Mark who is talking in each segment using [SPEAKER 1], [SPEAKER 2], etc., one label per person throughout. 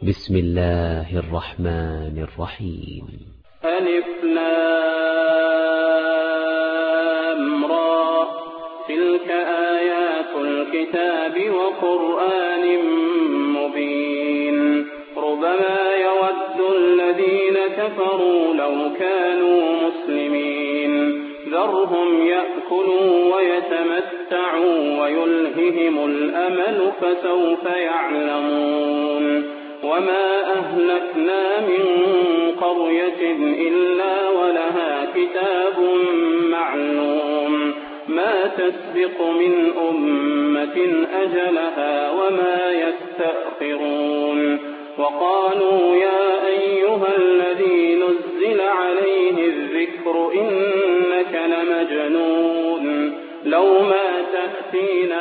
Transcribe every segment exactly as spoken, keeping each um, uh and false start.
[SPEAKER 1] بسم الله الرحمن الرحيم.
[SPEAKER 2] ألف لام را تلك آيات الكتاب وقرآن مبين ربما يود الذين كفروا لو كانوا مسلمين ذرهم يأكلوا ويتمتعوا ويلههم الأمل فسوف يعلمون وما أهلكنا من قرية إلا ولها كتاب معلوم ما تسبق من أمة أجلها وما يستأخرون وقالوا يا أيها الذي نزل عليه الذكر إنك لمجنون لو ما تأتينا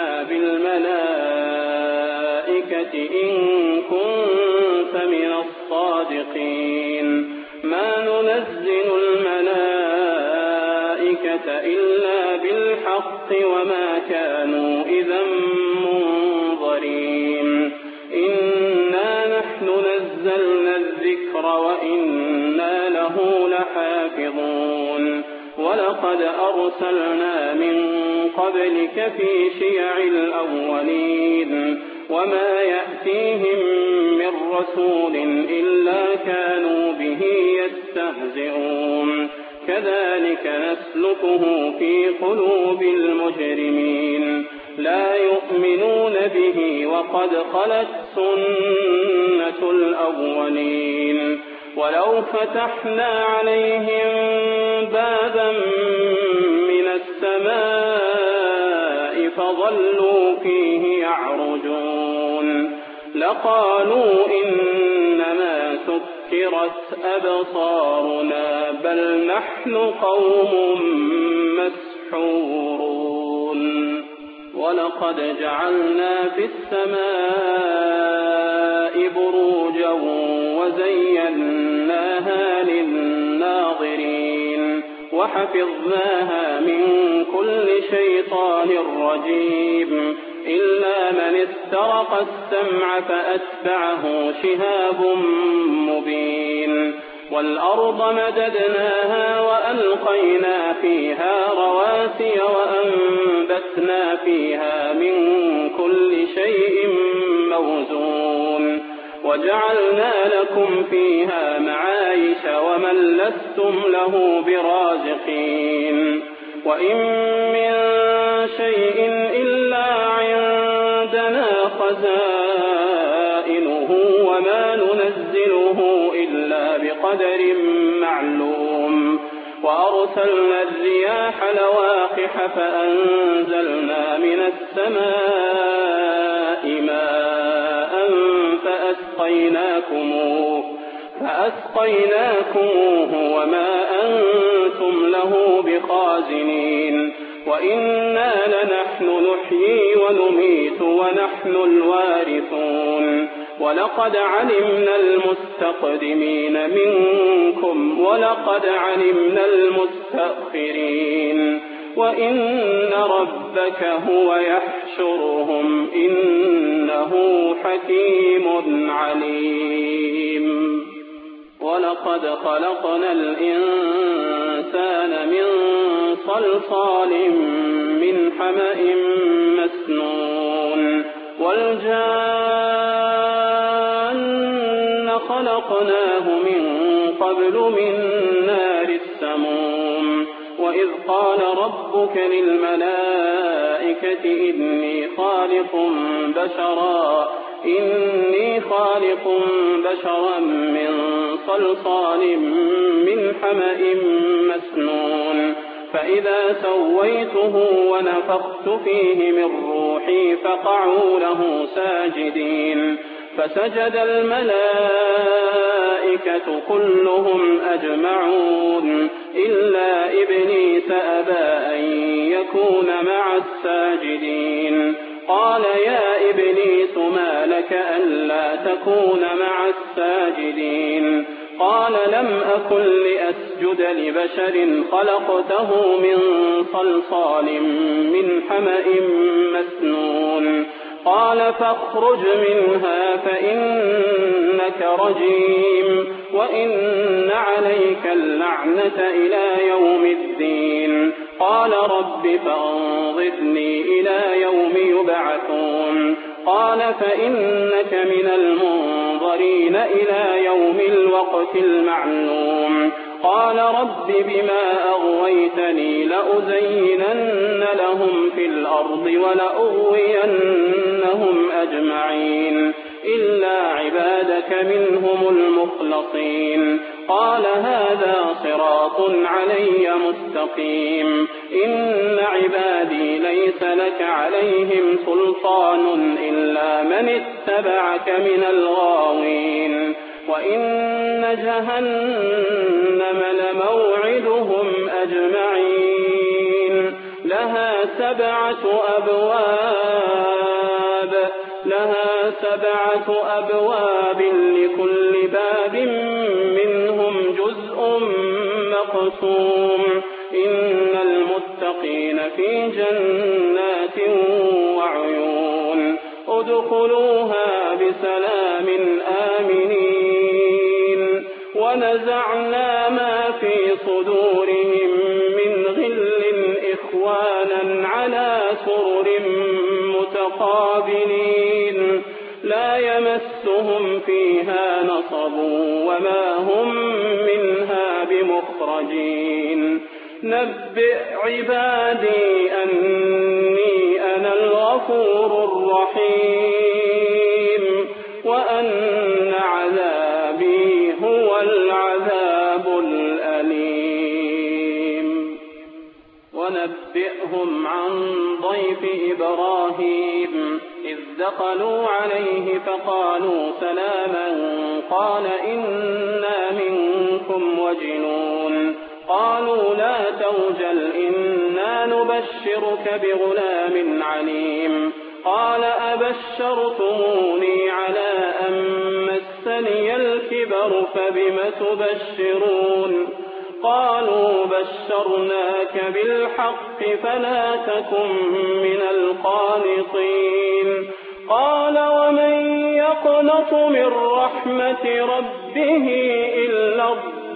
[SPEAKER 2] بالملائكة إن كنت من الصادقين ما ننزل الملائكة إلا بالحق وما كانوا إذا منظرين إنا نحن نزلنا الذكر وإنا له لحافظون ولقد أرسلنا من قبلك في شيع الأولين وما يأتيهم من رسول إلا كانوا به يستهزئون كذلك نسلكه في قلوب المجرمين لا يؤمنون به وقد خلت سنة الأولين ولو فتحنا عليهم بابا من السماء فظلوا فيه يعرجون لقالوا إنما سكرت أبصارنا بل نحن قوم مسحورون ولقد جعلنا في السماء بروجا وزيناها للناظرين وحفظناها من كل شيطان رجيم إلا من استرق السمع فأتبعه شهاب مبين والأرض مددناها وألقينا فيها رواسي وأنبتنا فيها من كل شيء موزون وجعلنا لكم فيها معايش ومن لستم له برازقين وإن من شيء إلا عندنا خزائنه وما ننزله إلا بقدر معلوم وأرسلنا الرياح لواقح فأنزلنا من السماء ماء فأسقيناكموه فأسقيناكموه وما أنتم له بخازنين وإنا لنحن نحيي ونميت ونحن الوارثون ولقد علمنا المستقدمين منكم ولقد علمنا المستأخرين وإن ربك هو يحشرهم إنه حكيم عليم ولقد خلقنا الإنسان من صلصال من حمأ مسنون والجان خلقناه من قبل من نار السموم وإذ قال ربك للملائكة إني خالق بشرا إني خالق بشرا من صلصال من حمأ مسنون فإذا سويته ونفخت فيه من روحي فقعوا له ساجدين فسجد الملائكة كلهم أجمعون إلا إبليس أبى أن يكون مع الساجدين قال يا إبليس ما لك ألا تكون مع الساجدين قال لم أكن لأسجد لبشر خلقته من صلصال من حمأ مسنون قال فاخرج منها فإنك رجيم وإن عليك اللعنة إلى يوم الدين. قال رب فأنظرني إلى يوم يبعثون. قال فإنك من المنظرين إلى يوم الوقت المعلوم. قال رب بما أغويتني لأزينن لهم في الأرض ولأغوينهم أجمعين إلا عبادك منهم المخلصين. قال هذا صراط علي مستقيم. إن عبادي ليس لك عليهم سلطان إلا من اتبعك من الغاوين. وإن جهنم لموعدهم أجمعين لها سبعة أبواب لها سبعة أبواب لكل باب منهم جزء مقسوم. إن المتقين في جنات وعيون ادخلوها بسلام آمنين. ونزعنا ما في صدورهم من غل إخوانا على سرر متقابلين لا يمسهم فيها نصب وما هم منها بمخرجين. نبئ عبادي أني أنا الغفور الرحيم وأن عذابي هو العذاب الأليم. ونبئهم عن ضيف إبراهيم إذ دخلوا عليه فقالوا سلاما قال إنا منكم وجلون. قالوا لا توجل إنا نبشرك بغلام عليم. قال أبشرتموني على أن مسني الكبر فبم تبشرون. قالوا بشرناك بالحق فلا تكن من القانطين. قال ومن يقنط من رحمة ربه إلا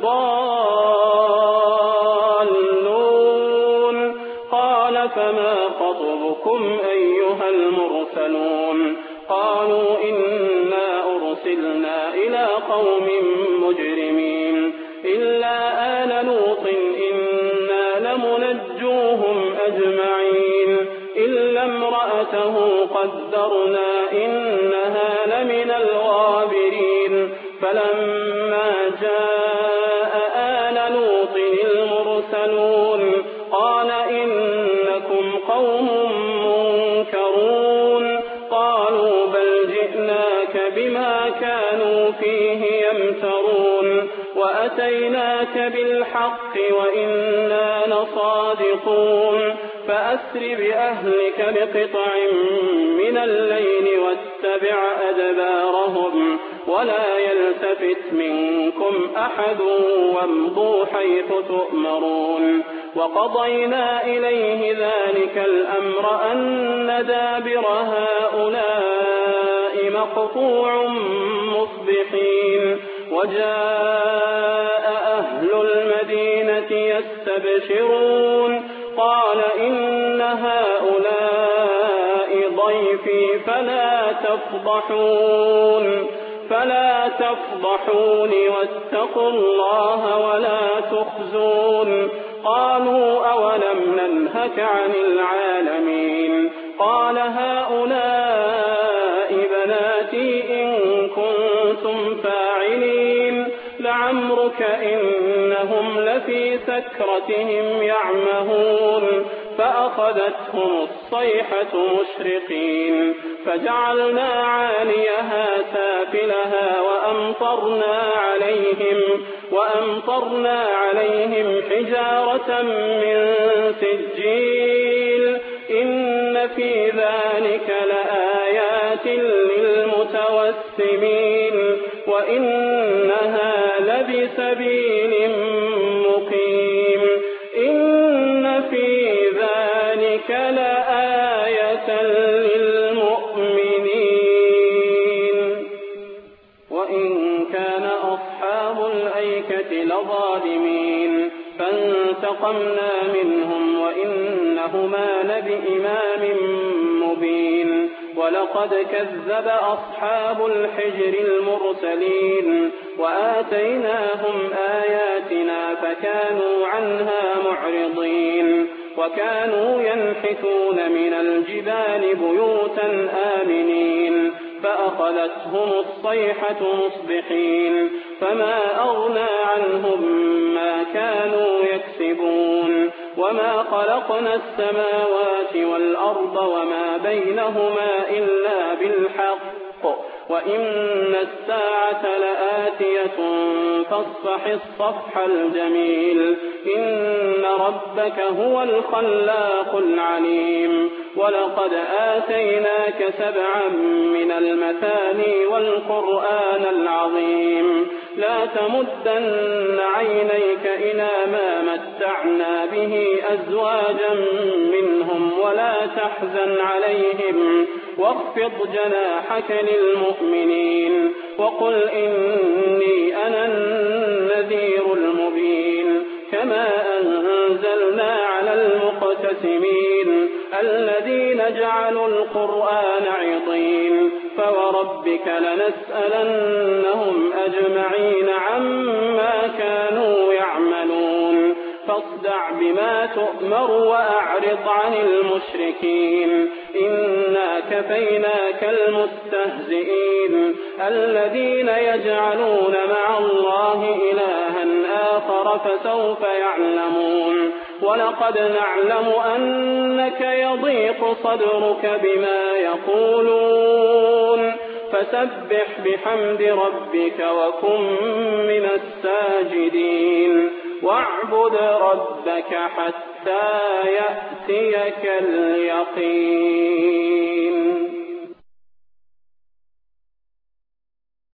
[SPEAKER 2] الضالون. قال فما خطبكم أيها المرسلون؟ قالوا إنا أرسلنا إلى قوم مجرمين إلا آل لوط إنا لمنجوهم أجمعين إلا امرأته قدرنا إنها لمن الغابرين. فلما جاء آل لوط المرسلون قال إنكم قوم منكرون. قالوا بل جئناك بما كانوا فيه يمترون وأتيناك بالحق وإنا لصادقون. فأسر بأهلك بقطع من الليل واتبع أدبارهم ولا يلتفت منكم أحد وامضوا حيث تؤمرون. وقضينا إليه ذلك الأمر أن دابر هؤلاء مقطوع مصبحين. وجاء أهل المدينة يستبشرون قال إن هؤلاء ضيفي فلا تفضحون فلا تفضحوني واتقوا الله ولا تخزون. قالوا أولم ننهك عن العالمين؟ قال هؤلاء بناتي إن كنتم فاعلين. لعمرك إنهم لفي سكرتهم يعمهون. فأخذتهم الصيحة مشرقين فجعلنا عاليها سافلها وأمطرنا عليهم وأمطرنا عليهم حجارة من سجيل. إن في ذلك لآيات للمتوسمين وإنها لبسبيل مقيم. إن في ذلك لآية للمؤمنين. كان أصحاب الأيكة لظالمين فانتقمنا منهم وإنهما لبإمام مبين ولقد كذب أصحاب الحجر المرسلين وآتيناهم آياتنا فكانوا عنها معرضين وكانوا ينحتون من الجبال بيوتا آمنين فأخذتهم الصيحة مصبحين فما أغنى عنهم ما كانوا يكسبون وما خلقنا السماوات والأرض وما بينهما إلا بالحق وإن الساعة لآتية فاصفح الصفح الجميل إن ربك هو الخلاق العليم ولقد آتيناك سبعا من المثاني والقرآن العظيم لا تمدن عينيك إلى ما متعنا به أزواجا منهم ولا تحزن عليهم واخفض جناحك للمؤمنين وقل إني أنا النذير المبين كما أنزلنا على المقتسمين الذين جعلوا القرآن عضين فوربك لنسألنهم أجمعين عما كانوا يعملون فاصدع بما تؤمر وأعرض عن المشركين إنا كفيناك المستهزئين الذين يجعلون مع الله إلها آخر فسوف يعلمون ولقد نعلم أنك يضيق صدرك بما يقولون فسبح بحمد ربك وكن من الساجدين واعبد ربك حتى يأتيك اليقين.